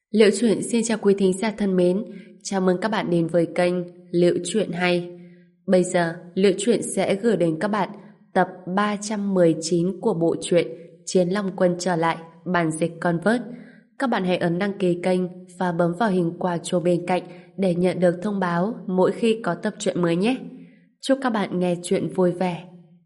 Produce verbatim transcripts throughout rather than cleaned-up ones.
Liệu Chuyện xin chào quý thính giả thân mến, chào mừng các bạn đến với kênh Liệu Chuyện Hay. Bây giờ, Liệu Chuyện sẽ gửi đến các bạn tập ba trăm mười chín của bộ truyện Chiến Long Quân trở lại, bản dịch Convert. Các bạn hãy ấn đăng ký kênh và bấm vào hình quả chuông bên cạnh để nhận được thông báo mỗi khi có tập truyện mới nhé. Chúc các bạn nghe truyện vui vẻ.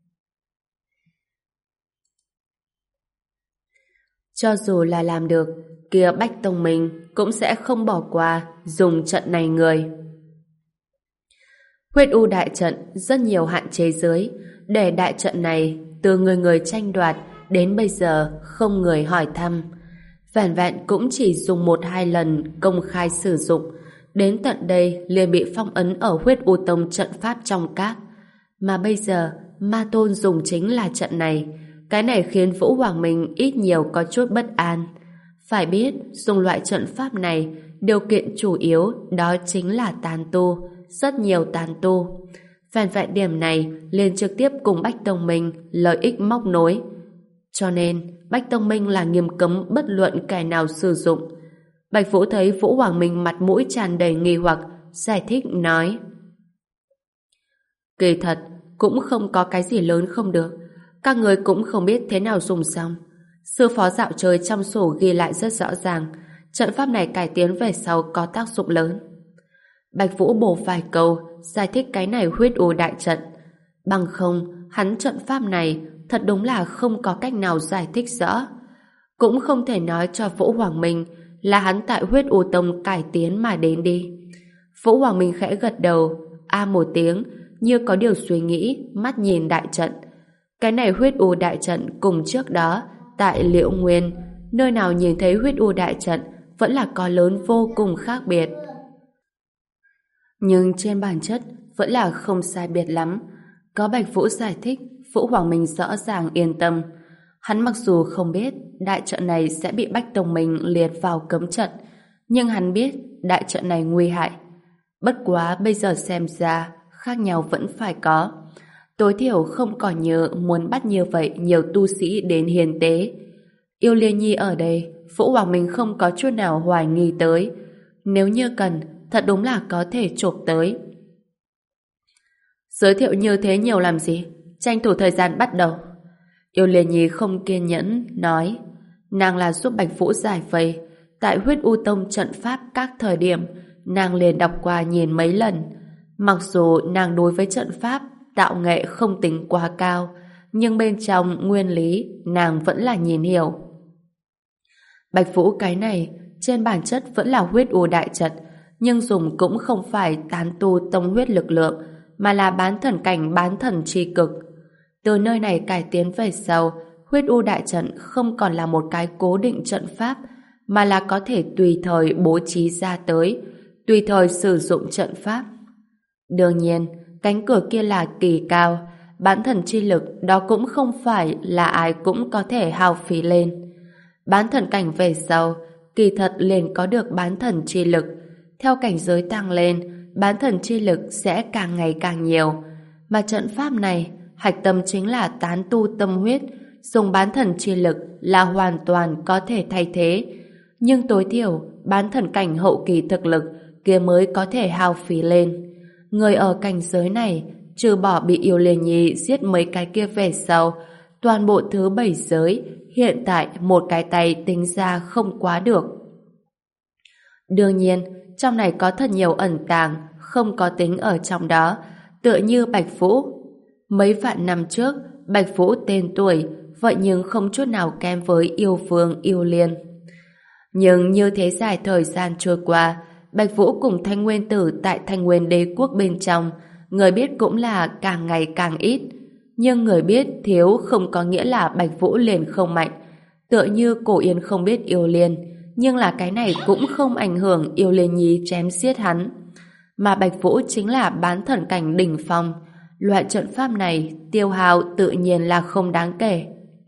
Cho dù là làm được, kia Bách Tông Minh cũng sẽ không bỏ qua dùng trận này người. Huyết U đại trận rất nhiều hạn chế dưới, để đại trận này từ người người tranh đoạt đến bây giờ không người hỏi thăm. Vẻn vẹn cũng chỉ dùng một hai lần công khai sử dụng, đến tận đây liền bị phong ấn ở Huyết U Tông trận pháp trong các. Mà bây giờ Ma Tôn dùng chính là trận này. Cái này khiến Vũ Hoàng Minh ít nhiều có chút bất an. Phải biết, dùng loại trận pháp này, điều kiện chủ yếu đó chính là tán tu, rất nhiều tán tu. Vẹn vẹn điểm này liền trực tiếp cùng Bách Tông Minh lợi ích móc nối. Cho nên, Bách Tông Minh là nghiêm cấm bất luận kẻ nào sử dụng. Bạch Vũ thấy Vũ Hoàng Minh mặt mũi tràn đầy nghi hoặc, giải thích nói: kỳ thật, cũng không có cái gì lớn không được. Các người cũng không biết thế nào dùng xong. Sư phó dạo chơi trong sổ ghi lại rất rõ ràng, trận pháp này cải tiến về sau có tác dụng lớn. Bạch Vũ bổ vài câu giải thích cái này Huyết U đại trận. Bằng không, hắn trận pháp này thật đúng là không có cách nào giải thích rõ. Cũng không thể nói cho Vũ Hoàng Minh là hắn tại Huyết U Tông cải tiến mà đến đi. Vũ Hoàng Minh khẽ gật đầu, a một tiếng, như có điều suy nghĩ, mắt nhìn đại trận. Cái này Huyết U đại trận cùng trước đó tại Liễu Nguyên, nơi nào nhìn thấy Huyết U đại trận vẫn là có lớn vô cùng khác biệt. Nhưng trên bản chất vẫn là không sai biệt lắm. Có Bạch Vũ giải thích, Vũ Hoàng Minh rõ ràng yên tâm. Hắn mặc dù không biết đại trận này sẽ bị Bách Tông Minh liệt vào cấm trận, nhưng hắn biết đại trận này nguy hại. Bất quá bây giờ xem ra khác nhau vẫn phải có. Tối thiểu không còn nhớ muốn bắt như vậy nhiều tu sĩ đến hiến tế. Yêu Liên Nhi ở đây, Vũ Hoàng Minh không có chút nào hoài nghi tới. Nếu như cần, thật đúng là có thể chộp tới. Giới thiệu như thế nhiều làm gì? Tranh thủ thời gian bắt đầu. Yêu Liên Nhi không kiên nhẫn, nói. Nàng là giúp Bạch Vũ giải vây. Tại Huyết U Tông trận pháp các thời điểm, nàng liền đọc qua nhìn mấy lần. Mặc dù nàng đối với trận pháp tạo nghệ không tính quá cao, nhưng bên trong nguyên lý nàng vẫn là nhìn hiểu. Bạch Vũ cái này trên bản chất vẫn là Huyết U đại trận, nhưng dùng cũng không phải tán tu tông huyết lực lượng, mà là bán thần cảnh bán thần tri cực. Từ nơi này cải tiến về sau, Huyết U đại trận không còn là một cái cố định trận pháp, mà là có thể tùy thời bố trí ra tới, tùy thời sử dụng trận pháp. Đương nhiên, cánh cửa kia là kỳ cao, bán thần chi lực đó cũng không phải là ai cũng có thể hao phí lên. Bán thần cảnh về sau, kỳ thật liền có được bán thần chi lực. Theo cảnh giới tăng lên, bán thần chi lực sẽ càng ngày càng nhiều. Mà trận pháp này, hạch tâm chính là tán tu tâm huyết, dùng bán thần chi lực là hoàn toàn có thể thay thế. Nhưng tối thiểu, bán thần cảnh hậu kỳ thực lực kia mới có thể hao phí lên. Người ở cảnh giới này, trừ bỏ bị Yêu Liên Nhi giết mấy cái kia về sau, toàn bộ thứ bảy giới, hiện tại một cái tay tính ra không quá được. Đương nhiên, trong này có thật nhiều ẩn tàng, không có tính ở trong đó, tựa như Bạch Vũ. Mấy vạn năm trước, Bạch Vũ tên tuổi, vậy nhưng không chút nào kém với yêu vương Yêu Liên. Nhưng như thế dài thời gian trôi qua, Bạch Vũ cùng Thanh Nguyên Tử tại Thanh Nguyên Đế Quốc bên trong, người biết cũng là càng ngày càng ít. Nhưng người biết thiếu không có nghĩa là Bạch Vũ liền không mạnh. Tựa như Cổ Yên không biết Yêu Liên, nhưng là cái này cũng không ảnh hưởng Yêu Liên Nhi chém giết hắn. Mà Bạch Vũ chính là bán thần cảnh đỉnh phong. Loại trận pháp này tiêu hao tự nhiên là không đáng kể.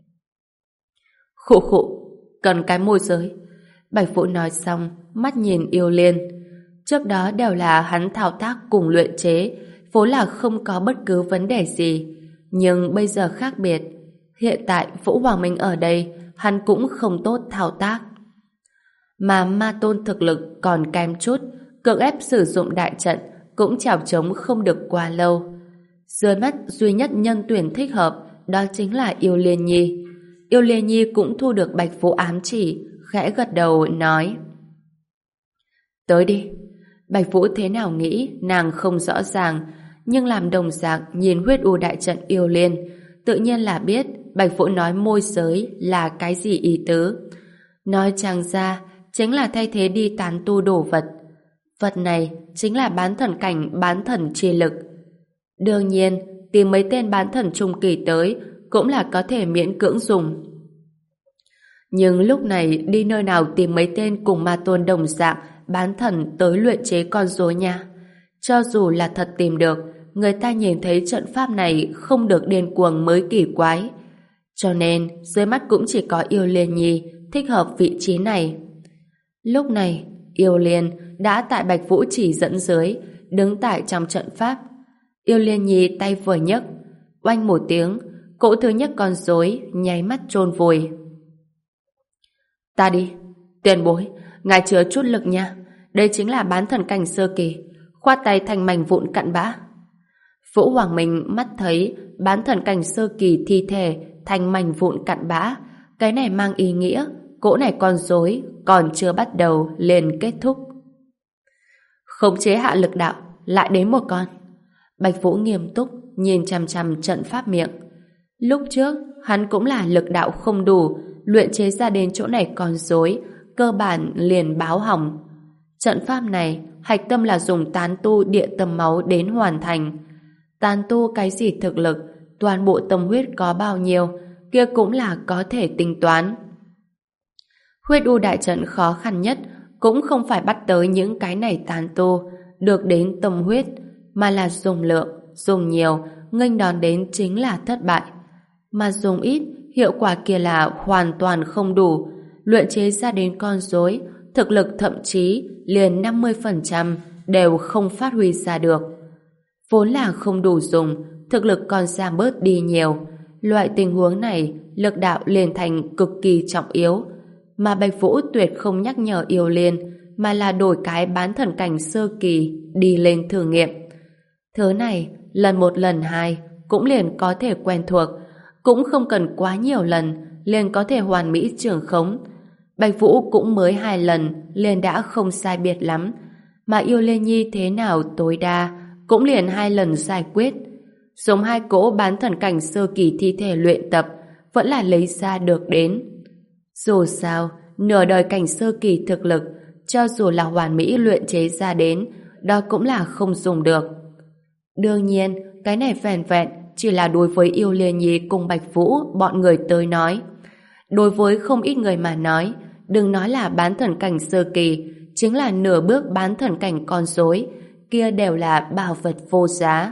Khụ khụ, cần cái môi giới. Bạch Vũ nói xong, mắt nhìn Yêu Liên. Trước đó đều là hắn thao tác cùng luyện chế, vốn là không có bất cứ vấn đề gì. Nhưng bây giờ khác biệt. Hiện tại Vũ Hoàng Minh ở đây, hắn cũng không tốt thao tác. Mà ma tôn thực lực còn kém chút, cưỡng ép sử dụng đại trận cũng chèo chống không được quá lâu. Dưới mắt duy nhất nhân tuyển thích hợp đó chính là Yêu Liên Nhi. Yêu Liên Nhi cũng thu được Bạch Vũ ám chỉ, khẽ gật đầu nói: tới đi. Bạch Vũ thế nào nghĩ nàng không rõ ràng, nhưng làm đồng dạng nhìn huyết u đại trận Yêu Liên, tự nhiên là biết Bạch Vũ nói môi giới là cái gì ý tứ. Nói chẳng ra chính là thay thế đi tán tu đồ vật. Vật này chính là bán thần cảnh bán thần chi lực. Đương nhiên, tìm mấy tên bán thần trung kỳ tới cũng là có thể miễn cưỡng dùng. Nhưng lúc này đi nơi nào tìm mấy tên cùng ma tôn đồng dạng bán thần tới luyện chế con rối nha. Cho dù là thật tìm được, người ta nhìn thấy trận pháp này không được điên cuồng mới kỳ quái. Cho nên, dưới mắt cũng chỉ có Yêu Liên Nhi thích hợp vị trí này. Lúc này, Yêu Liên đã tại Bạch Vũ chỉ dẫn dưới, đứng tại trong trận pháp. Yêu Liên Nhi tay vừa nhấc, oanh một tiếng, cỗ thứ nhất con rối nháy mắt chôn vùi. Ta đi, tiền bối, ngài chứa chút lực nha. Đây chính là bán thần cảnh sơ kỳ, khoát tay thành mảnh vụn cặn bã. Vũ Hoàng Minh mắt thấy bán thần cảnh sơ kỳ thi thể thành mảnh vụn cặn bã, cái này mang ý nghĩa cỗ này con rối còn chưa bắt đầu liền kết thúc. Khống chế hạ lực đạo, lại đến một con. Bạch Vũ nghiêm túc nhìn chằm chằm trận pháp miệng. Lúc trước hắn cũng là lực đạo không đủ, luyện chế ra đến chỗ này con rối cơ bản liền báo hỏng. Trận pháp này hạch tâm là dùng tán tu địa tâm máu đến hoàn thành. Tán tu cái gì thực lực, toàn bộ tâm huyết có bao nhiêu, kia cũng là có thể tính toán. Huyết u đại trận khó khăn nhất cũng không phải bắt tới những cái này tán tu được đến tâm huyết, mà là dùng lượng, dùng nhiều, nghênh đón đến chính là thất bại. Mà dùng ít, hiệu quả kia là hoàn toàn không đủ. Luyện chế ra đến con rối, thực lực thậm chí liền năm mươi phần trăm đều không phát huy ra được. Vốn là không đủ dùng, thực lực còn giảm bớt đi nhiều. Loại tình huống này, lực đạo liền thành cực kỳ trọng yếu. Mà Bạch Vũ tuyệt không nhắc nhở Yêu Liên, mà là đổi cái bán thần cảnh sơ kỳ đi lên thử nghiệm. Thứ này, lần một lần hai cũng liền có thể quen thuộc, cũng không cần quá nhiều lần liền có thể hoàn mỹ trưởng khống. Bạch Vũ cũng mới hai lần liền đã không sai biệt lắm, mà Yêu Liên Nhi thế nào tối đa cũng liền hai lần giải quyết. Dùng hai cỗ bán thần cảnh sơ kỳ thi thể luyện tập vẫn là lấy ra được đến. Dù sao, nửa đời cảnh sơ kỳ thực lực, cho dù là hoàn mỹ luyện chế ra đến, đó cũng là không dùng được. Đương nhiên, cái này vẹn vẹn chỉ là đối với Yêu Liên Nhi cùng Bạch Vũ bọn người tới nói. Đối với không ít người mà nói, đừng nói là bán thần cảnh sơ kỳ, chính là nửa bước bán thần cảnh con rối, kia đều là bảo vật vô giá.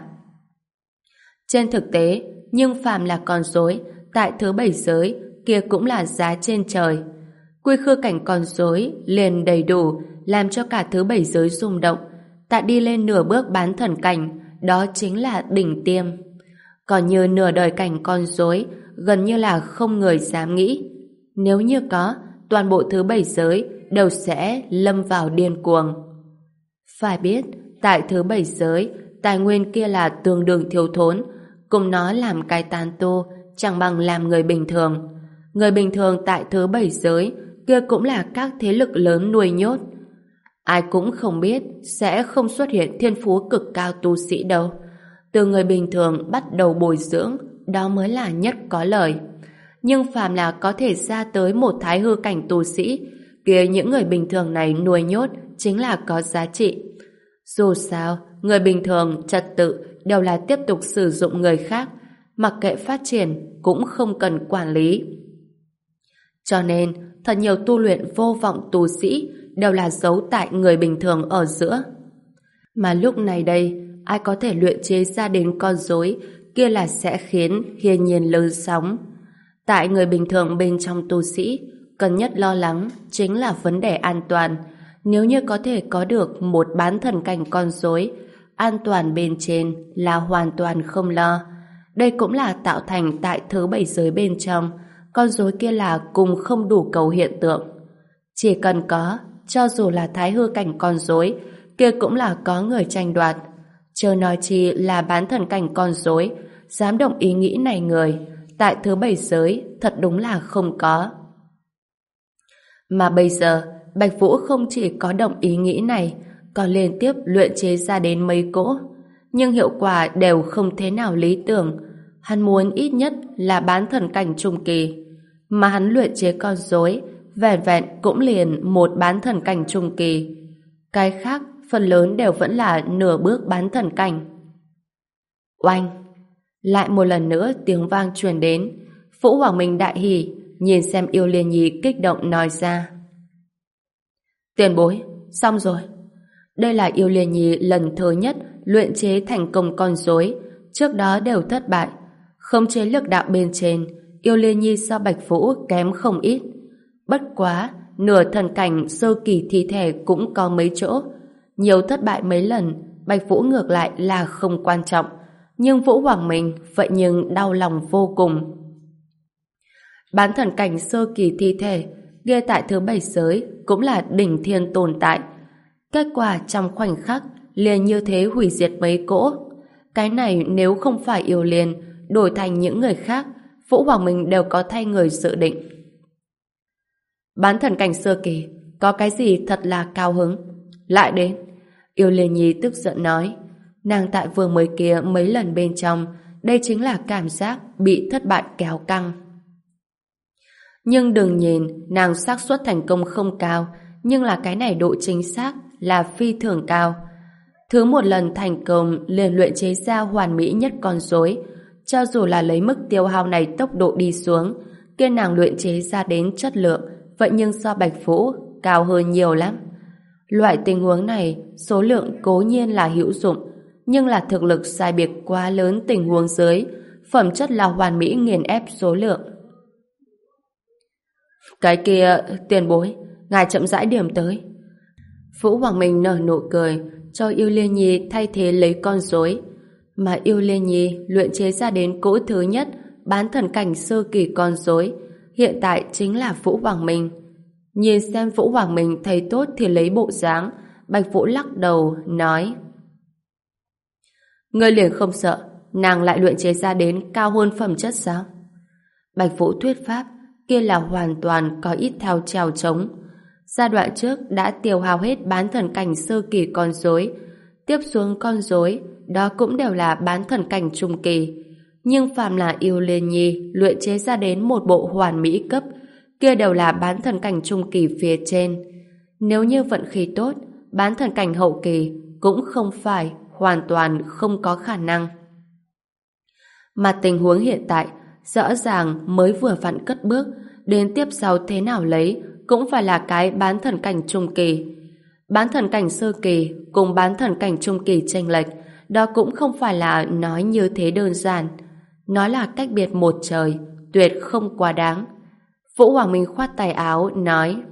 Trên thực tế, nhưng phàm là con rối, tại thứ bảy giới, kia cũng là giá trên trời. Quy khư cảnh con rối liền đầy đủ, làm cho cả thứ bảy giới rung động. Tại đi lên nửa bước bán thần cảnh, đó chính là đỉnh tiêm. Còn như nửa đời cảnh con rối, gần như là không người dám nghĩ. Nếu như có, toàn bộ thứ bảy giới đều sẽ lâm vào điên cuồng. Phải biết, tại thứ bảy giới, tài nguyên kia là tương đương thiếu thốn, cùng nó làm cái tán tu, chẳng bằng làm người bình thường. Người bình thường tại thứ bảy giới, kia cũng là các thế lực lớn nuôi nhốt. Ai cũng không biết sẽ không xuất hiện thiên phú cực cao tu sĩ đâu. Từ người bình thường bắt đầu bồi dưỡng, đó mới là nhất có lời. Nhưng phàm là có thể ra tới một thái hư cảnh tu sĩ, kia những người bình thường này nuôi nhốt chính là có giá trị. Dù sao, người bình thường trật tự đều là tiếp tục sử dụng người khác, mặc kệ phát triển cũng không cần quản lý. Cho nên, thật nhiều tu luyện vô vọng tu sĩ đều là giấu tại người bình thường ở giữa. Mà lúc này đây, ai có thể luyện chế ra đến con rối, kia là sẽ khiến hiên nhiên lớn sóng. Tại người bình thường bên trong tu sĩ, cần nhất lo lắng chính là vấn đề an toàn. Nếu như có thể có được một bán thần cảnh con rối, an toàn bên trên là hoàn toàn không lo. Đây cũng là tạo thành tại thứ bảy giới bên trong, con rối kia là cùng không đủ cầu hiện tượng. Chỉ cần có, cho dù là thái hư cảnh con rối, kia cũng là có người tranh đoạt. Chớ nói chi là bán thần cảnh con rối, dám động ý nghĩ này người, tại thứ bảy giới thật đúng là không có. Mà bây giờ, Bạch Vũ không chỉ có động ý nghĩ này, còn liên tiếp luyện chế ra đến mấy cỗ, nhưng hiệu quả đều không thế nào lý tưởng. Hắn muốn ít nhất là bán thần cảnh trung kỳ, mà hắn luyện chế con rối vẻn vẹn cũng liền một bán thần cảnh trung kỳ. Cái khác phần lớn đều vẫn là nửa bước bán thần cảnh. Oanh! Lại một lần nữa tiếng vang truyền đến. Vũ Hoàng Minh đại hỉ, nhìn xem Yêu Liên Nhi kích động nói ra. Tiền bối, xong rồi. Đây là Yêu Liên Nhi lần thứ nhất luyện chế thành công con rối, trước đó đều thất bại. Không chế lực đạo bên trên, Yêu Liên Nhi so Bạch Vũ kém không ít. Bất quá, nửa thần cảnh sơ kỳ thi thể cũng có mấy chỗ. Nhiều thất bại mấy lần, Bạch Vũ ngược lại là không quan trọng. Nhưng Vũ Hoàng Minh vậy nhưng đau lòng vô cùng. Bán thần cảnh sơ kỳ thi thể ghi tại thứ bảy giới cũng là đỉnh thiên tồn tại. Kết quả trong khoảnh khắc liền như thế hủy diệt mấy cỗ. Cái này nếu không phải Yêu Liên đổi thành những người khác, Vũ Hoàng Minh đều có thay người dự định. Bán thần cảnh sơ kỳ có cái gì thật là cao hứng. Lại đến. Yêu Liên Nhi tức giận nói. Nàng tại vừa mới kia mấy lần bên trong, đây chính là cảm giác bị thất bại kéo căng. Nhưng đừng nhìn nàng xác suất thành công không cao, nhưng là cái này độ chính xác là phi thường cao. Thứ một lần thành công liền luyện chế ra hoàn mỹ nhất con rối, cho dù là lấy mức tiêu hao này tốc độ đi xuống, kia nàng luyện chế ra đến chất lượng vậy nhưng so Bạch Vũ cao hơn nhiều lắm. Loại tình huống này số lượng cố nhiên là hữu dụng, nhưng là thực lực sai biệt quá lớn tình huống dưới, phẩm chất là hoàn mỹ nghiền ép số lượng. Cái kia, tiền bối, ngài chậm rãi điểm tới. Vũ Hoàng Minh nở nụ cười, cho Yêu Liên Nhi thay thế lấy con rối, mà Yêu Liên Nhi luyện chế ra đến cỗ thứ nhất bán thần cảnh sơ kỳ con rối, hiện tại chính là Vũ Hoàng Minh. Nhìn xem Vũ Hoàng Minh thấy tốt thì lấy bộ dáng, Bạch Vũ lắc đầu, nói: Ngươi liền không sợ nàng lại luyện chế ra đến cao hơn phẩm chất sao? Bạch Vũ thuyết pháp kia là hoàn toàn có ít theo trèo trống. Giai đoạn trước đã tiêu hao hết bán thần cảnh sơ kỳ con rối, tiếp xuống con rối đó cũng đều là bán thần cảnh trung kỳ. Nhưng phàm là Yêu Liên Nhi luyện chế ra đến một bộ hoàn mỹ cấp, kia đều là bán thần cảnh trung kỳ phía trên. Nếu như vận khí tốt, bán thần cảnh hậu kỳ cũng không phải hoàn toàn không có khả năng. Mà tình huống hiện tại rõ ràng mới vừa vặn cất bước, đến tiếp sau thế nào lấy cũng phải là cái bán thần cảnh trung kỳ. Bán thần cảnh sơ kỳ cùng bán thần cảnh trung kỳ chênh lệch, đó cũng không phải là nói như thế đơn giản. Nó là cách biệt một trời, tuyệt không quá đáng. Vũ Hoàng Minh khoát tay áo, nói: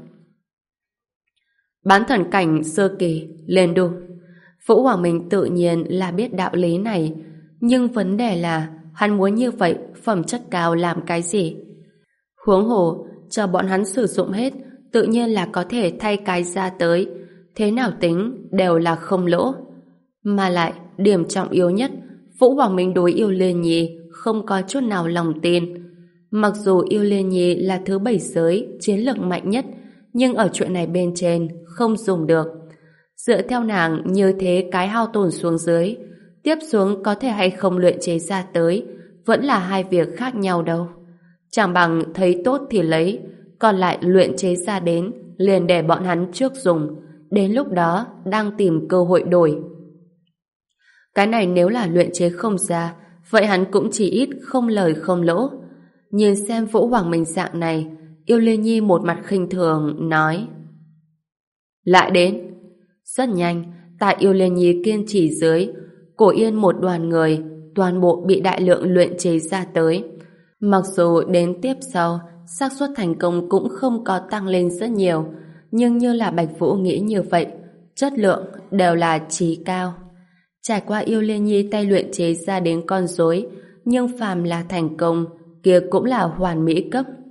Bán thần cảnh sơ kỳ, lên đu. Vũ Hoàng Minh tự nhiên là biết đạo lý này, nhưng vấn đề là hắn muốn như vậy phẩm chất cao làm cái gì? Huống hồ, chờ bọn hắn sử dụng hết, tự nhiên là có thể thay cái ra tới, thế nào tính đều là không lỗ. Mà lại, điểm trọng yếu nhất, Vũ Hoàng Minh đối Yêu Liên Nhi không có chút nào lòng tin. Mặc dù Yêu Liên Nhi là thứ bảy giới chiến lược mạnh nhất, nhưng ở chuyện này bên trên không dùng được. Dựa theo nàng như thế cái hao tổn xuống dưới, tiếp xuống có thể hay không luyện chế ra tới vẫn là hai việc khác nhau đâu. Chẳng bằng thấy tốt thì lấy, còn lại luyện chế ra đến liền để bọn hắn trước dùng, đến lúc đó đang tìm cơ hội đổi. Cái này nếu là luyện chế không ra, vậy hắn cũng chỉ ít không lời không lỗ. Nhìn xem Vũ Hoàng Minh dạng này, Yêu Liên Nhi một mặt khinh thường nói: Lại đến. Rất nhanh, tại Yêu Liên Nhi kiên trì dưới, Cổ Yên một đoàn người toàn bộ bị đại lượng luyện chế ra tới. Mặc dù đến tiếp sau xác suất thành công cũng không có tăng lên rất nhiều, nhưng như là Bạch Vũ nghĩ như vậy, chất lượng đều là chí cao. Trải qua Yêu Liên Nhi tay luyện chế ra đến con rối, nhưng phàm là thành công kia cũng là hoàn mỹ cấp.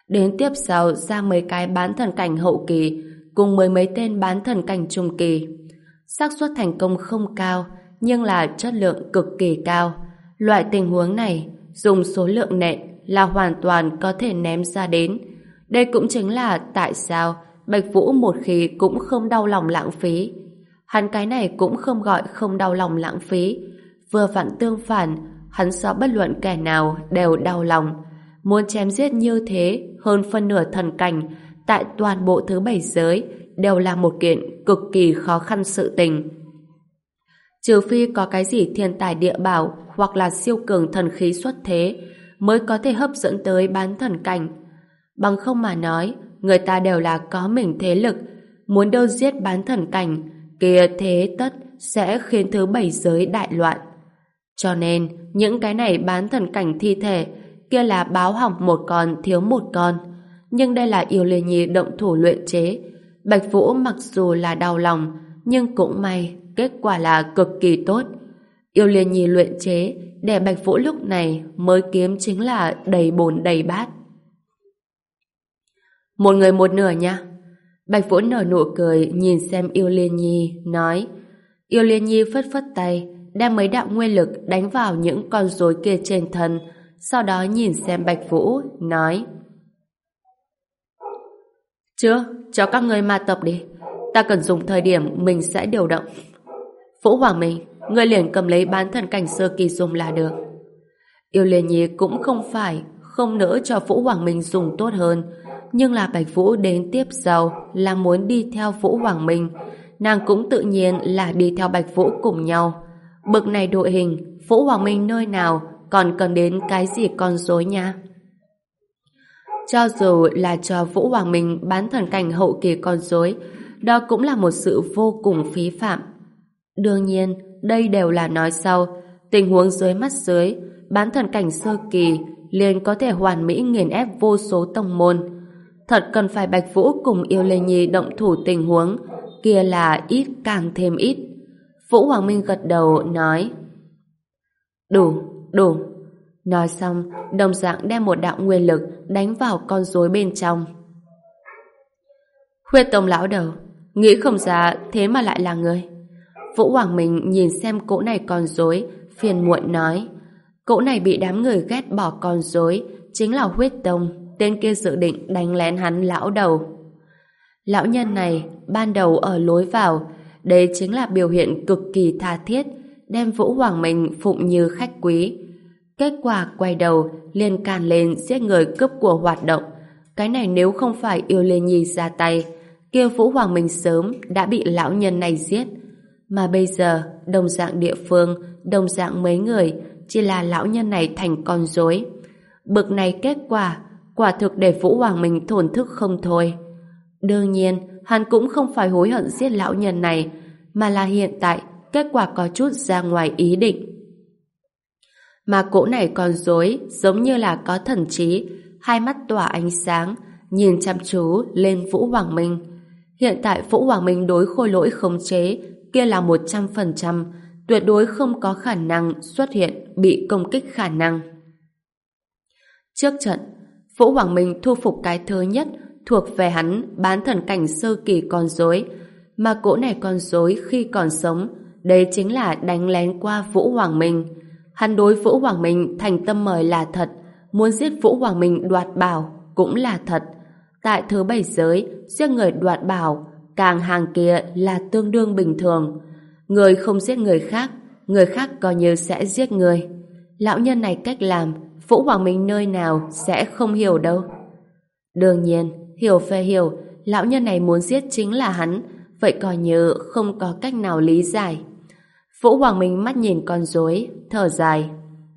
Đến tiếp sau ra mấy cái bán thần cảnh hậu kỳ cùng mười mấy tên bán thần cảnh trung kỳ. Xác suất thành công không cao, nhưng là chất lượng cực kỳ cao. Loại tình huống này, dùng số lượng nện là hoàn toàn có thể ném ra đến. Đây cũng chính là tại sao Bạch Vũ một khi cũng không đau lòng lãng phí. Hắn cái này cũng không gọi không đau lòng lãng phí. Vừa vặn tương phản, hắn so bất luận kẻ nào đều đau lòng. Muốn chém giết như thế hơn phân nửa thần cảnh tại toàn bộ thứ bảy giới đều là một kiện cực kỳ khó khăn sự tình. Trừ phi có cái gì thiên tài địa bảo hoặc là siêu cường thần khí xuất thế mới có thể hấp dẫn tới bán thần cảnh. Bằng không mà nói, người ta đều là có mình thế lực, muốn đâu giết bán thần cảnh, kia thế tất sẽ khiến thứ bảy giới đại loạn. Cho nên, những cái này bán thần cảnh thi thể kia là báo hỏng một con thiếu một con. Nhưng đây là Yêu Liên Nhi động thủ luyện chế. Bạch Vũ mặc dù là đau lòng, nhưng cũng may kết quả là cực kỳ tốt. Yêu Liên Nhi luyện chế để Bạch Vũ lúc này mới kiếm chính là đầy bồn đầy bát. Một người một nửa nha. Bạch Vũ nở nụ cười nhìn xem Yêu Liên Nhi, nói. Yêu Liên Nhi phất phất tay, đem mấy đạo nguyên lực đánh vào những con rối kia trên thân, sau đó nhìn xem Bạch Vũ, nói. Chưa, cho các ngươi ma tập đi. Ta cần dùng thời điểm mình sẽ điều động. Vũ Hoàng Minh, ngươi liền cầm lấy bán thần cảnh sơ kỳ dùng là được. Yêu Liên Nhi cũng không phải không nỡ cho Vũ Hoàng Minh dùng tốt hơn, nhưng là Bạch Vũ đến tiếp sau là muốn đi theo Vũ Hoàng Minh, nàng cũng tự nhiên là đi theo Bạch Vũ cùng nhau. Bực này đội hình, Vũ Hoàng Minh nơi nào còn cần đến cái gì con rối nha. Cho dù là cho Vũ Hoàng Minh bán thần cảnh hậu kỳ con rối, đó cũng là một sự vô cùng phí phạm. Đương nhiên, đây đều là nói sau, tình huống dưới mắt dưới, bán thần cảnh sơ kỳ liền có thể hoàn mỹ nghiền ép vô số tông môn. Thật cần phải Bạch Vũ cùng Yêu Liên Nhi động thủ tình huống, kia là ít càng thêm ít. Vũ Hoàng Minh gật đầu nói. Đủ, đủ. Nói xong, đồng dạng đem một đạo nguyên lực đánh vào con rối bên trong. Huyết Tông lão đầu, nghĩ không ra thế mà lại là người. Vũ Hoàng Minh nhìn xem cỗ này con rối, phiền muộn nói. Cỗ này bị đám người ghét bỏ con rối, chính là Huyết Tông, tên kia dự định đánh lén hắn lão đầu. Lão nhân này, ban đầu ở lối vào, đây chính là biểu hiện cực kỳ tha thiết, đem Vũ Hoàng Minh phụng như khách quý. Kết quả quay đầu, liền càn lên giết người cướp của hoạt động. Cái này nếu không phải Yêu Liên Nhi ra tay, kia Vũ Hoàng Minh sớm đã bị lão nhân này giết. Mà bây giờ, đồng dạng địa phương, đồng dạng mấy người, chỉ là lão nhân này thành con rối. Bực này kết quả, quả thực để Vũ Hoàng Minh thổn thức không thôi. Đương nhiên, hắn cũng không phải hối hận giết lão nhân này, mà là hiện tại, kết quả có chút ra ngoài ý định. Mà cỗ này con rối giống như là có thần trí, hai mắt tỏa ánh sáng, nhìn chăm chú lên Vũ Hoàng Minh. Hiện tại Vũ Hoàng Minh đối khôi lỗi khống chế kia là một trăm phần trăm, tuyệt đối không có khả năng xuất hiện bị công kích khả năng. Trước trận, Vũ Hoàng Minh thu phục cái thứ nhất thuộc về hắn bán thần cảnh sơ kỳ con rối, mà cỗ này con rối khi còn sống, đây chính là đánh lén qua Vũ Hoàng Minh. Hắn đối Vũ Hoàng Minh thành tâm mời là thật, muốn giết Vũ Hoàng Minh đoạt bảo cũng là thật. Tại thứ bảy giới, giết người đoạt bảo, càng hàng kia là tương đương bình thường. Người không giết người khác, người khác coi như sẽ giết người. Lão nhân này cách làm, Vũ Hoàng Minh nơi nào sẽ không hiểu đâu. Đương nhiên, hiểu về hiểu, lão nhân này muốn giết chính là hắn, vậy coi như không có cách nào lý giải. Vũ Hoàng Minh mắt nhìn con rối, thở dài.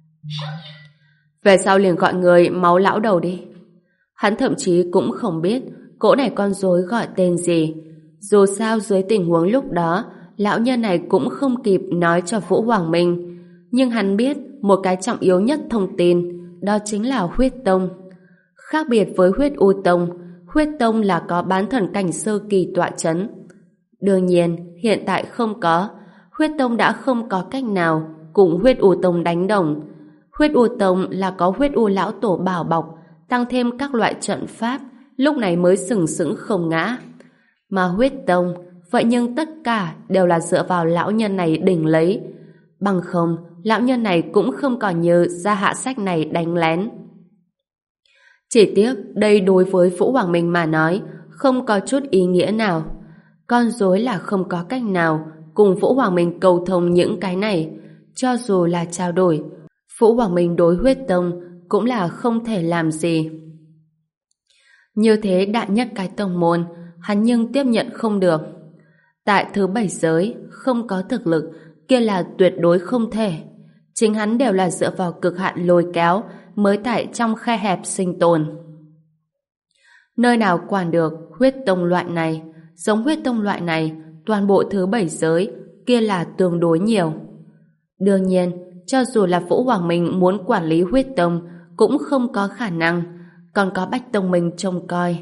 Về sau liền gọi người máu lão đầu đi. Hắn thậm chí cũng không biết cỗ này con rối gọi tên gì. Dù sao dưới tình huống lúc đó, lão nhân này cũng không kịp nói cho Vũ Hoàng Minh. Nhưng hắn biết một cái trọng yếu nhất thông tin, đó chính là Huyết Tông. Khác biệt với Huyết U Tông, Huyết Tông là có bán thần cảnh sơ kỳ tọa chấn. Đương nhiên, hiện tại không có. Huyết Tông đã không có cách nào cùng Huyết U Tông đánh đồng. Huyết U Tông là có Huyết U lão tổ bảo bọc, tăng thêm các loại trận pháp, lúc này mới sừng sững không ngã. Mà huyết tông, vậy nhưng tất cả đều là dựa vào lão nhân này đỉnh lấy. Bằng không, lão nhân này cũng không còn như ra hạ sách này đánh lén. Chỉ tiếc, đây đối với Vũ Hoàng Minh mà nói, không có chút ý nghĩa nào. Con rối là không có cách nào cùng Vũ Hoàng Minh cầu thông những cái này. Cho dù là trao đổi, Vũ Hoàng Minh đối huyết tông cũng là không thể làm gì. Như thế đại nhất cái tông môn, hắn nhưng tiếp nhận không được. Tại thứ bảy giới, không có thực lực, kia là tuyệt đối không thể. Chính hắn đều là dựa vào cực hạn lôi kéo mới tại trong khe hẹp sinh tồn. Nơi nào quản được huyết tông loại này, giống huyết tông loại này, toàn bộ thứ bảy giới, kia là tương đối nhiều. Đương nhiên, cho dù là Vũ Hoàng Minh muốn quản lý huyết tông, cũng không có khả năng, còn có Bách Tông Minh trông coi.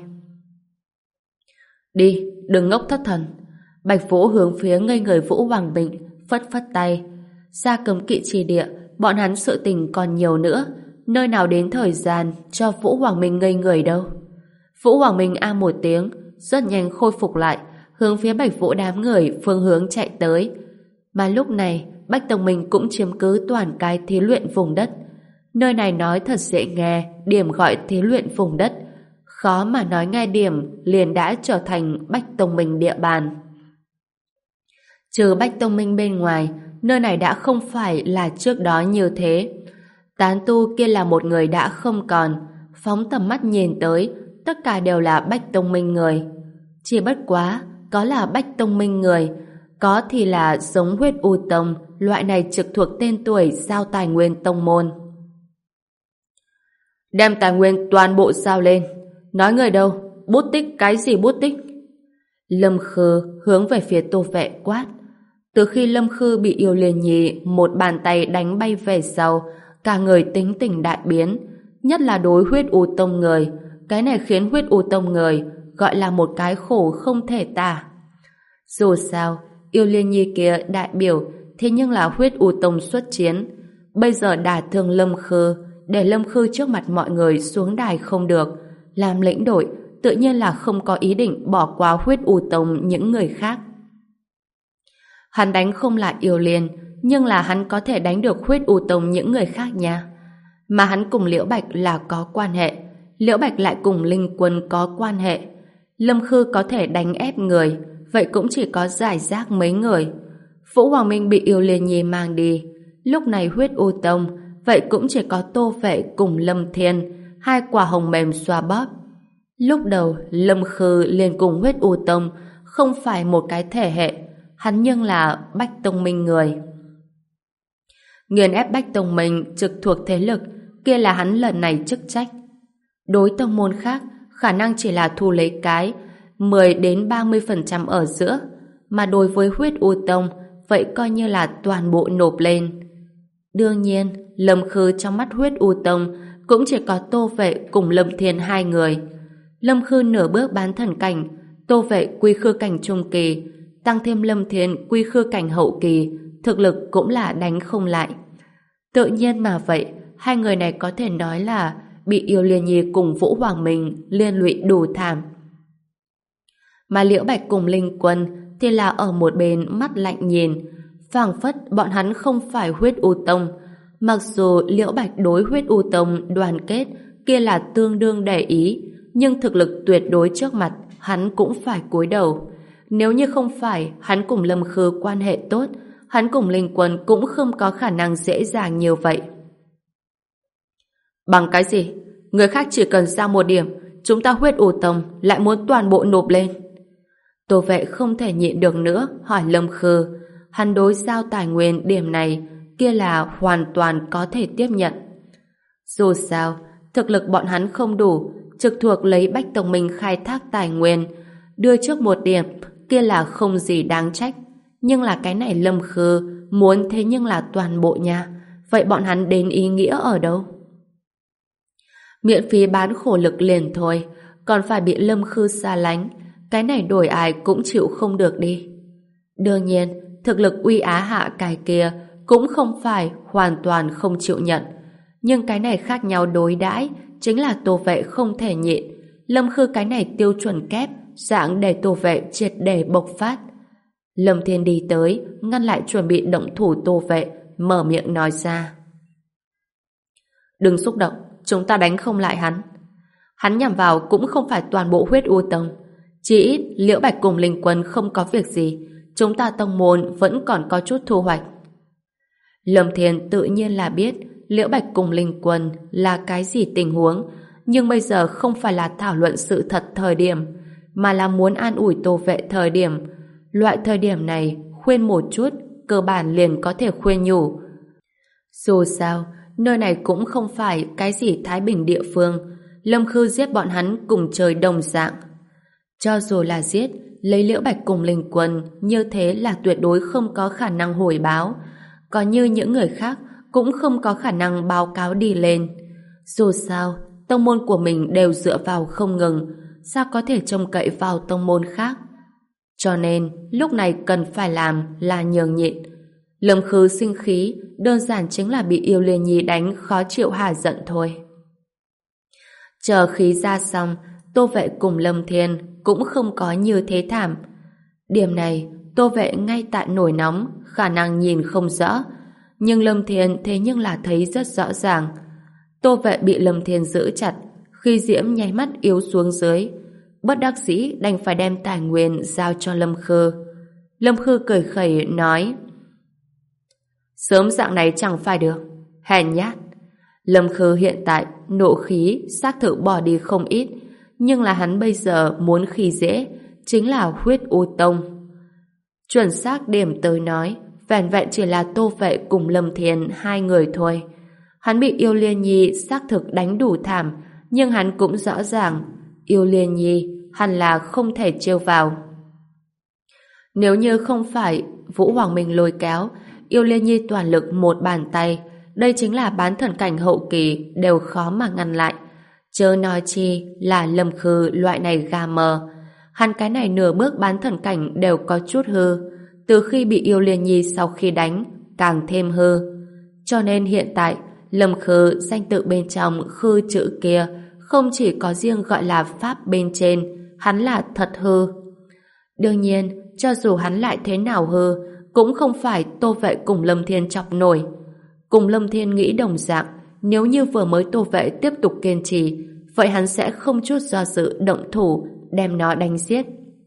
Đi, đừng ngốc thất thần. Bạch Vũ hướng phía ngây người Vũ Hoàng Minh phất phất tay. Ra cấm kỵ chi địa, bọn hắn sự tình còn nhiều nữa, nơi nào đến thời gian cho Vũ Hoàng Minh ngây người đâu. Vũ Hoàng Minh a một tiếng, rất nhanh khôi phục lại, hướng phía Bạch Vũ đám người phương hướng chạy tới. Mà lúc này, Bách Tông Minh cũng chiếm cứ toàn cái thí luyện vùng đất. Nơi này nói thật dễ nghe, điểm gọi thí luyện vùng đất. Khó mà nói nghe điểm liền đã trở thành Bách Tông Minh địa bàn. Trừ Bách Tông Minh bên ngoài, nơi này đã không phải là trước đó như thế. Tán tu kia là một người đã không còn, phóng tầm mắt nhìn tới, tất cả đều là Bách Tông Minh người. Chỉ bất quá, có là Bách Tông Minh người, có thì là giống huyết u tông, loại này trực thuộc tên tuổi giao tài nguyên tông môn. Đem tài nguyên toàn bộ giao lên. Nói người đâu? Bút tích cái gì bút tích? Lâm Khư hướng về phía Tô Vệ quát. Từ khi Lâm Khư bị Yêu Liên Nhi một bàn tay đánh bay về sau, cả người tính tình đại biến, nhất là đối huyết u tông người. Cái này khiến huyết u tông người gọi là một cái khổ không thể tả. Dù sao, Yêu Liên Nhi kia đại biểu, thế nhưng là huyết u tông xuất chiến. Bây giờ đả thương Lâm Khư, để Lâm Khư trước mặt mọi người xuống đài không được, làm lĩnh đội, tự nhiên là không có ý định bỏ qua huyết u tông những người khác. Hắn đánh không lại Yêu Liên, nhưng là hắn có thể đánh được huyết u tông những người khác nha. Mà hắn cùng Liễu Bạch là có quan hệ, Liễu Bạch lại cùng Linh Quân có quan hệ. Lâm Khư có thể đánh ép người, vậy cũng chỉ có giải rác mấy người. Vũ Hoàng Minh bị Yêu Liên Nhi mang đi, lúc này huyết u tông, vậy cũng chỉ có Tô Vệ cùng Lâm Thiên, hai quả hồng mềm xoa bóp. Lúc đầu, Lâm Khư liền cùng huyết u tông không phải một cái thể hệ, hắn nhưng là Bách Tông Minh người. Nghiền ép Bách Tông Minh trực thuộc thế lực, kia là hắn lần này chức trách. Đối tông môn khác, khả năng chỉ là thu lấy cái mười đến ba mươi phần trăm ở giữa, mà đối với huyết u tông, vậy coi như là toàn bộ nộp lên. Đương nhiên, Lâm Khư trong mắt huyết u tông cũng chỉ có Tô Vệ cùng Lâm Thiên hai người. Lâm Khư nửa bước bán thần cảnh, Tô Vệ quy khư cảnh trung kỳ, tăng thêm Lâm Thiên quy khư cảnh hậu kỳ, thực lực cũng là đánh không lại. Tự nhiên mà vậy, hai người này có thể nói là bị Yêu Liên Nhi cùng Vũ Hoàng Minh liên lụy đủ thảm. Mà Liễu Bạch cùng Linh Quân thì là ở một bên mắt lạnh nhìn, phảng phất bọn hắn không phải huyết u tông. Mặc dù Liễu Bạch đối huyết u tông đoàn kết kia là tương đương để ý, nhưng thực lực tuyệt đối trước mặt hắn cũng phải cúi đầu. Nếu như không phải hắn cùng Lâm Khư quan hệ tốt, hắn cùng Linh Quân cũng không có khả năng dễ dàng như vậy. Bằng cái gì? Người khác chỉ cần ra một điểm, chúng ta huyết u tông lại muốn toàn bộ nộp lên. Tô Vệ không thể nhịn được nữa, hỏi Lâm Khư. Hắn đối giao tài nguyên điểm này kia là hoàn toàn có thể tiếp nhận. Dù sao, thực lực bọn hắn không đủ, trực thuộc lấy Bách Tông Minh khai thác tài nguyên, đưa trước một điểm kia là không gì đáng trách. Nhưng là cái này Lâm Khư muốn thế nhưng là toàn bộ nha. Vậy bọn hắn đến ý nghĩa ở đâu? Miễn phí bán khổ lực liền thôi, còn phải bị Lâm Khư xa lánh, cái này đổi ai cũng chịu không được đi. Đương nhiên, thực lực uy á hạ cái kia cũng không phải hoàn toàn không chịu nhận. Nhưng cái này khác nhau đối đãi chính là Tô Vệ không thể nhịn. Lâm Khư cái này tiêu chuẩn kép, dạng để Tô Vệ triệt để bộc phát. Lâm Thiên đi tới, ngăn lại chuẩn bị động thủ Tô Vệ, mở miệng nói ra. Đừng xúc động, chúng ta đánh không lại hắn. Hắn nhằm vào cũng không phải toàn bộ huyết u tông. Chỉ ít Liễu Bạch cùng Linh Quân không có việc gì, chúng ta tông môn vẫn còn có chút thu hoạch. Lâm Thiên tự nhiên là biết Liễu Bạch cùng Linh Quân là cái gì tình huống, nhưng bây giờ không phải là thảo luận sự thật thời điểm, mà là muốn an ủi Tô Vệ thời điểm. Loại thời điểm này, khuyên một chút, cơ bản liền có thể khuyên nhủ. Dù sao, nơi này cũng không phải cái gì thái bình địa phương. Lâm Khư giết bọn hắn cùng trời đồng dạng. Cho dù là giết, lấy Liễu Bạch cùng Linh Quân, như thế là tuyệt đối không có khả năng hồi báo. Còn như những người khác, cũng không có khả năng báo cáo đi lên. Dù sao, tông môn của mình đều dựa vào không ngừng, sao có thể trông cậy vào tông môn khác. Cho nên, lúc này cần phải làm là nhường nhịn. Lâm Khư sinh khí, đơn giản chính là bị Yêu Liên Nhi đánh khó chịu hả giận thôi. Chờ khí ra xong, Tô Vệ cùng Lâm Thiên cũng không có như thế thảm. Điểm này, Tô Vệ ngay tại nổi nóng, khả năng nhìn không rõ. Nhưng Lâm Thiên thế nhưng là thấy rất rõ ràng. Tô Vệ bị Lâm Thiên giữ chặt, khi diễm nháy mắt yếu xuống dưới. Bất đắc dĩ đành phải đem tài nguyên giao cho Lâm Khư. Lâm Khư cười khẩy nói: sớm dạng này chẳng phải được, hèn nhát. Lâm Khư hiện tại nộ khí xác thực bỏ đi không ít, nhưng là hắn bây giờ muốn khi dễ chính là huyết u tông. Chuẩn xác điểm tới nói, vẻn vẹn chỉ là Tô Vệ cùng Lâm Thiên hai người thôi. Hắn bị Yêu Liên Nhi xác thực đánh đủ thảm, nhưng hắn cũng rõ ràng Yêu Liên Nhi hẳn là không thể trêu vào. Nếu như không phải Vũ Hoàng Minh lôi kéo, Yêu Liên Nhi toàn lực một bàn tay, đây chính là bán thần cảnh hậu kỳ đều khó mà ngăn lại. Chớ nói chi là Lâm Khư loại này gà mờ. Hắn cái này nửa bước bán thần cảnh đều có chút hư. Từ khi bị Yêu Liên Nhi sau khi đánh, càng thêm hư. Cho nên hiện tại, Lâm Khư danh tự bên trong Khư chữ kia không chỉ có riêng gọi là pháp bên trên, hắn là thật hư. Đương nhiên, cho dù hắn lại thế nào hư, cũng không phải Tô Vệ cùng Lâm Thiên chọc nổi. Cùng Lâm Thiên nghĩ đồng dạng, nếu như vừa mới Tô Vệ tiếp tục kiên trì, vậy hắn sẽ không chút do dự động thủ, đem nó đánh giết.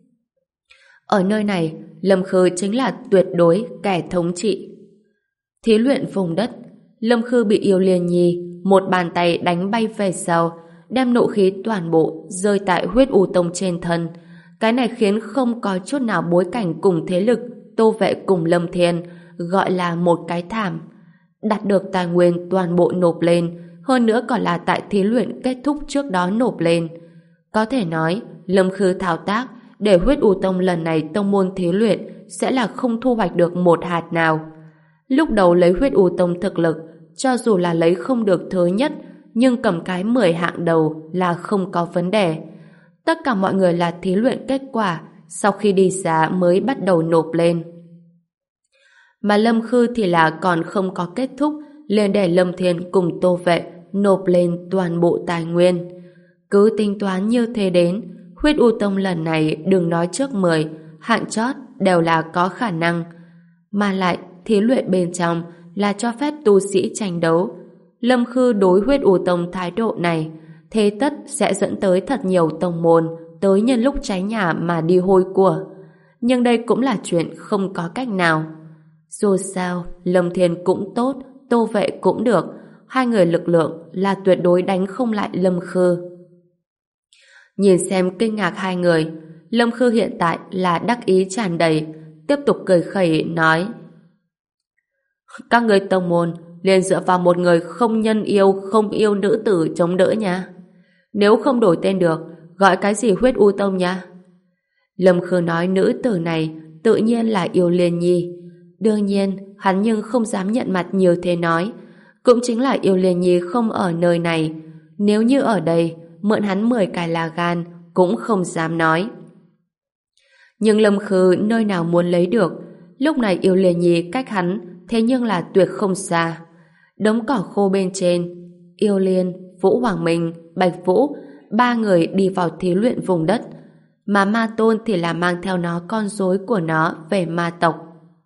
Ở nơi này, Lâm Khư chính là tuyệt đối kẻ thống trị. Thí luyện vùng đất, Lâm Khư bị Yêu Liên Nhi một bàn tay đánh bay về sau, đem nộ khí toàn bộ rơi tại huyết u tông trên thân. Cái này khiến không có chút nào bối cảnh cùng thế lực Tô Vệ cùng Lâm Thiên, gọi là một cái thảm. Đạt được tài nguyên toàn bộ nộp lên, hơn nữa còn là tại thí luyện kết thúc trước đó nộp lên. Có thể nói, Lâm Khư thao tác để huyết u tông lần này tông môn thí luyện sẽ là không thu hoạch được một hạt nào. Lúc đầu lấy huyết u tông thực lực, cho dù là lấy không được thứ nhất, nhưng cầm cái mười hạng đầu là không có vấn đề. Tất cả mọi người là thí luyện kết quả, sau khi đi ra mới bắt đầu nộp lên. Mà Lâm Khư thì là còn không có kết thúc, liền để Lâm Thiên cùng Tô Vệ nộp lên toàn bộ tài nguyên. Cứ tính toán như thế đến, huyết u tông lần này đừng nói trước mười, hạng chót đều là có khả năng. Mà lại, thí luyện bên trong là cho phép tu sĩ tranh đấu. Lâm Khư đối huyết u tông thái độ này, thế tất sẽ dẫn tới thật nhiều tông môn tới nhân lúc cháy nhà mà đi hôi của. Nhưng đây cũng là chuyện không có cách nào. Dù sao, Lâm Thiên cũng tốt, Tô Vệ cũng được, hai người lực lượng là tuyệt đối đánh không lại Lâm Khư. Nhìn xem kinh ngạc hai người, Lâm Khư hiện tại là đắc ý tràn đầy, tiếp tục cười khẩy nói: các người tông môn liền dựa vào một người không nhân yêu, không yêu nữ tử chống đỡ nha. Nếu không đổi tên được, gọi cái gì huyết u tông nha. Lâm Khư nói nữ tử này tự nhiên là Yêu Liên Nhi. Đương nhiên, hắn nhưng không dám nhận mặt nhiều thế nói. Cũng chính là Yêu Liên Nhi không ở nơi này. Nếu như ở đây, mượn hắn mười cái là gan, cũng không dám nói. Nhưng Lâm Khư nơi nào muốn lấy được. Lúc này Yêu Liên Nhi cách hắn, thế nhưng là tuyệt không xa. Đống cỏ khô bên trên, Yêu Liên Vũ Hoàng Minh, Bạch Vũ, ba người đi vào thí luyện vùng đất, mà Ma Tôn thì là mang theo nó con rối của nó về ma tộc.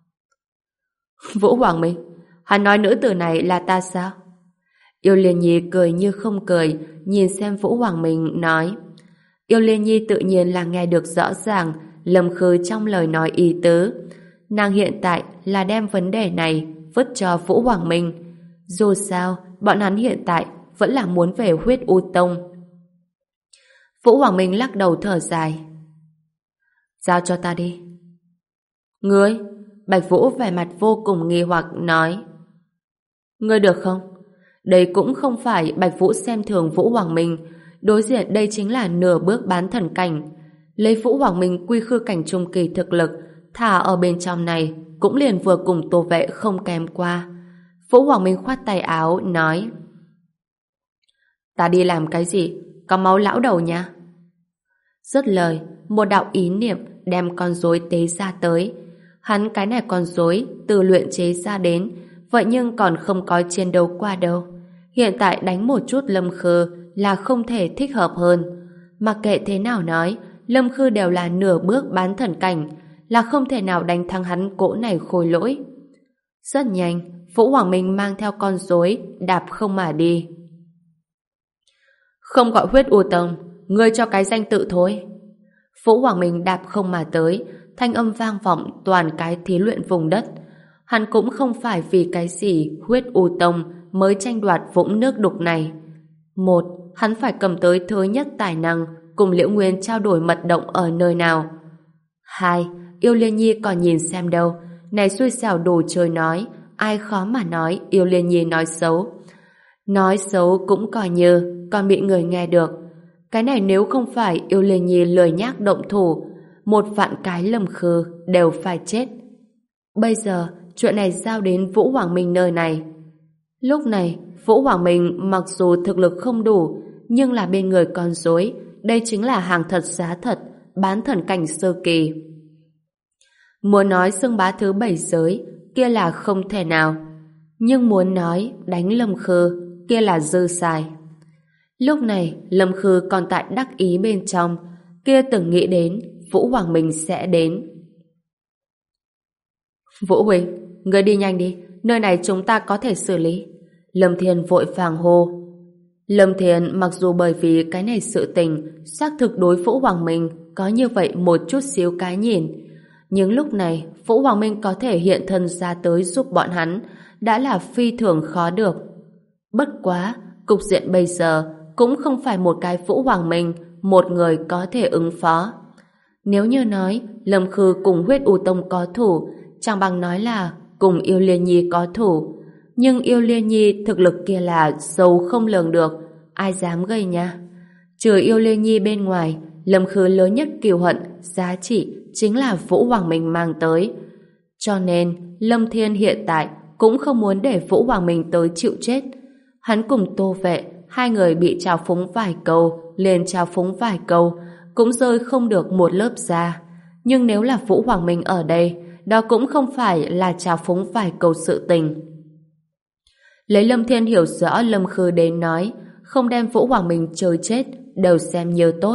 Vũ Hoàng Minh, hắn nói nữ tử này là ta sao? Yêu Liên Nhi cười như không cười, nhìn xem Vũ Hoàng Minh nói. Yêu Liên Nhi tự nhiên là nghe được rõ ràng Lâm Khư trong lời nói ý tứ. Nàng hiện tại là đem vấn đề này vứt cho Vũ Hoàng Minh. Dù sao, bọn hắn hiện tại vẫn là muốn về Huyết U Tông. Vũ Hoàng Minh lắc đầu thở dài. Giao cho ta đi. Ngươi? Bạch Vũ vẻ mặt vô cùng nghi hoặc nói. Ngươi được không? Đây cũng không phải Bạch Vũ xem thường Vũ Hoàng Minh. Đối diện đây chính là nửa bước bán thần cảnh. Lấy Vũ Hoàng Minh quy khư cảnh trung kỳ thực lực, thả ở bên trong này cũng liền vừa cùng Tô Vệ không kém qua. Vũ Hoàng Minh khoát tay áo nói. Ta đi làm cái gì? Có máu lão đầu nha. Dứt lời, một đạo ý niệm đem con rối tế ra tới. Hắn cái này con rối từ luyện chế ra đến, vậy nhưng còn không có chiến đấu qua đâu. Hiện tại đánh một chút Lâm Khư là không thể thích hợp hơn. Mặc kệ thế nào nói, Lâm Khư đều là nửa bước bán thần cảnh, là không thể nào đánh thắng hắn cỗ này khôi lỗi. Rất nhanh, Vũ Hoàng Minh mang theo con rối đạp không mà đi. Không gọi Huyết U Tông, ngươi cho cái danh tự thôi. Vũ Hoàng Minh đạp không mà tới, thanh âm vang vọng toàn cái thí luyện vùng đất. Hắn cũng không phải vì cái gì Huyết U Tông mới tranh đoạt vũng nước đục này. Một, hắn phải cầm tới thứ nhất tài năng cùng Liễu Nguyên trao đổi mật động ở nơi nào. Hai, Yêu Liên Nhi còn nhìn xem đâu. Này xui xẻo đồ chơi nói, ai khó mà nói Yêu Liên Nhi nói xấu. Nói xấu cũng coi như còn bị người nghe được. Cái này nếu không phải Yêu Liên Nhi lười nhác động thủ, một vạn cái Lâm Khư đều phải chết. Bây giờ, chuyện này giao đến Vũ Hoàng Minh nơi này. Lúc này, Vũ Hoàng Minh mặc dù thực lực không đủ, nhưng là bên người con rối, đây chính là hàng thật giá thật, bán thần cảnh sơ kỳ. Muốn nói xưng bá thứ bảy giới, kia là không thể nào. Nhưng muốn nói đánh Lâm Khư, kia là dư xài. Lúc này, Lâm Khư còn tại đắc ý bên trong, kia từng nghĩ đến Vũ Hoàng Minh sẽ đến. Vũ Huynh, người đi nhanh đi, nơi này chúng ta có thể xử lý. Lâm Thiên vội vàng hô. Lâm Thiên mặc dù bởi vì cái này sự tình xác thực đối Vũ Hoàng Minh có như vậy một chút xíu cái nhìn, nhưng lúc này Vũ Hoàng Minh có thể hiện thân ra tới giúp bọn hắn đã là phi thường khó được. Bất quá, cục diện bây giờ cũng không phải một cái Vũ Hoàng Minh một người có thể ứng phó. Nếu như nói Lâm Khư cùng Huyết U Tông có thủ, chẳng bằng nói là cùng Yêu Liên Nhi có thủ. Nhưng Yêu Liên Nhi thực lực kia là sâu không lường được, ai dám gây nha. Trừ Yêu Liên Nhi bên ngoài, Lâm Khư lớn nhất kiêu hận, giá trị chính là Vũ Hoàng Minh mang tới. Cho nên, Lâm Thiên hiện tại cũng không muốn để Vũ Hoàng Minh tới chịu chết. Hắn cùng Tô Vệ, hai người bị trào phúng vài câu, liền trào phúng vài câu, cũng rơi không được một lớp da. Nhưng nếu là Vũ Hoàng Minh ở đây, đó cũng không phải là trào phúng vài câu sự tình. Lấy Lâm Thiên hiểu rõ Lâm Khư đến nói, không đem Vũ Hoàng Minh chơi chết, đều xem như tốt.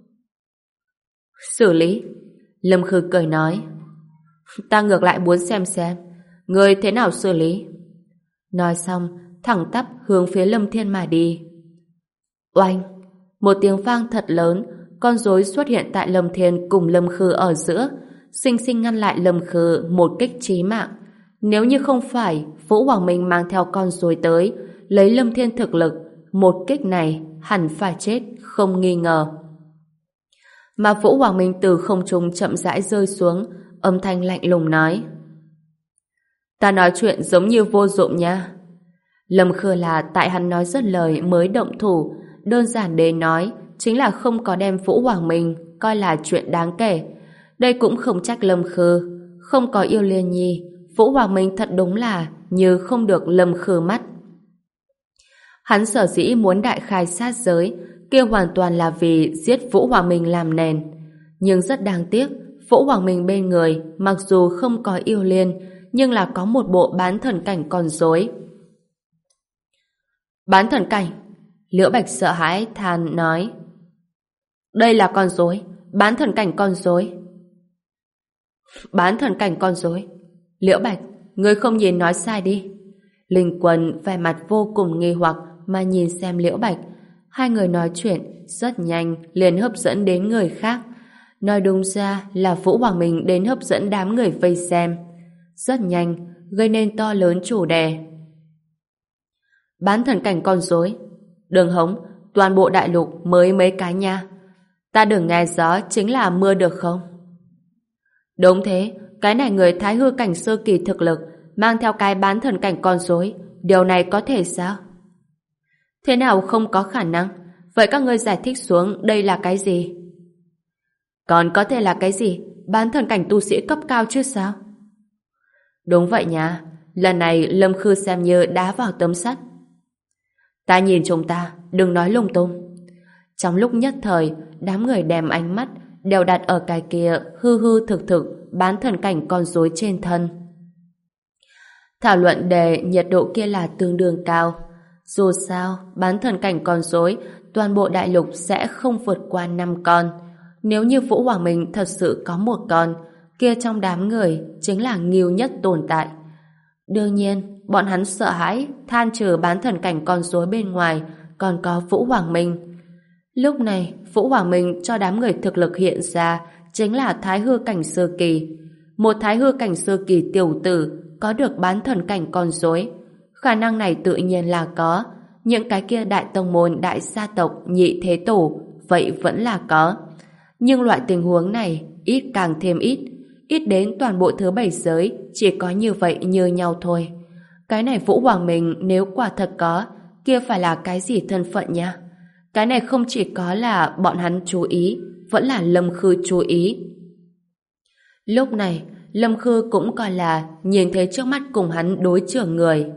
Xử lý. Lâm Khư cười nói. Ta ngược lại muốn xem xem, người thế nào xử lý. Nói xong, thẳng tắp hướng phía Lâm Thiên mà đi. Oanh! Một tiếng vang thật lớn, con rối xuất hiện tại Lâm Thiên cùng Lâm Khư ở giữa, xinh xinh ngăn lại Lâm Khư một kích chí mạng. Nếu như không phải Vũ Hoàng Minh mang theo con rối tới, lấy Lâm Thiên thực lực, một kích này hẳn phải chết, không nghi ngờ. Mà Vũ Hoàng Minh từ không trung chậm rãi rơi xuống, âm thanh lạnh lùng nói. Ta nói chuyện giống như vô dụng nha. Lâm Khư là tại hắn nói rất lời mới động thủ, đơn giản để nói chính là không có đem Vũ Hoàng Minh coi là chuyện đáng kể. Đây cũng không trách Lâm Khư, không có Yêu Liên Nhi, Vũ Hoàng Minh thật đúng là như không được Lâm Khư mắt. Hắn sở dĩ muốn đại khai sát giới, kia hoàn toàn là vì giết Vũ Hoàng Minh làm nền. Nhưng rất đáng tiếc, Vũ Hoàng Minh bên người mặc dù không có Yêu Liên, nhưng là có một bộ bán thần cảnh con rối. Bán thần cảnh? Liễu Bạch sợ hãi than nói: Đây là con rối, bán thần cảnh con rối. Bán thần cảnh con rối? Liễu Bạch, ngươi không nhìn nói sai đi. Linh Quân vẻ mặt vô cùng nghi hoặc mà nhìn xem Liễu Bạch. Hai người nói chuyện rất nhanh liền hấp dẫn đến người khác. Nói đúng ra là Vũ Hoàng Minh đến hấp dẫn đám người vây xem. Rất nhanh gây nên to lớn chủ đề. Bán thần cảnh con rối, Đường Hống, toàn bộ đại lục mới mấy cái nha. Ta đừng nghe gió chính là mưa được không? Đúng thế, cái này người thái hư cảnh sơ kỳ thực lực mang theo cái bán thần cảnh con rối, điều này có thể sao? Thế nào không có khả năng? Vậy các ngươi giải thích xuống đây là cái gì? Còn có thể là cái gì? Bán thần cảnh tu sĩ cấp cao chứ sao? Đúng vậy nha, lần này Lâm Khư xem như đá vào tấm sắt. Ta nhìn chúng ta, đừng nói lung tung. Trong lúc nhất thời, đám người đem ánh mắt đều đặt ở cái kia hư hư thực thực bán thần cảnh con rối trên thân. Thảo luận đề nhiệt độ kia là tương đương cao. Dù sao, bán thần cảnh con rối toàn bộ đại lục sẽ không vượt qua năm con. Nếu như Vũ Hoàng Minh thật sự có một con, kia trong đám người chính là nghiêu nhất tồn tại. Đương nhiên, bọn hắn sợ hãi than trừ bán thần cảnh con rối bên ngoài còn có Vũ Hoàng Minh. Lúc này, Vũ Hoàng Minh cho đám người thực lực hiện ra chính là thái hư cảnh sơ kỳ. Một thái hư cảnh sơ kỳ tiểu tử có được bán thần cảnh con rối. Khả năng này tự nhiên là có. Những cái kia đại tông môn, đại gia tộc, nhị thế tổ, vậy vẫn là có. Nhưng loại tình huống này ít càng thêm ít. Ít đến toàn bộ thứ bảy giới chỉ có như vậy như nhau thôi. Cái này Vũ Hoàng Minh nếu quả thật có, kia phải là cái gì thân phận nha? Cái này không chỉ có là bọn hắn chú ý, vẫn là Lâm Khư chú ý. Lúc này, Lâm Khư cũng coi là nhìn thấy trước mắt cùng hắn đối trưởng người.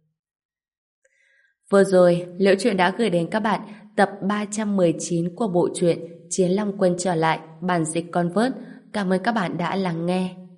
Vừa rồi, Liễu Chuyện đã gửi đến các bạn tập ba trăm mười chín của bộ truyện Chiến Long Quân trở lại, bản dịch Convert. Cảm ơn các bạn đã lắng nghe.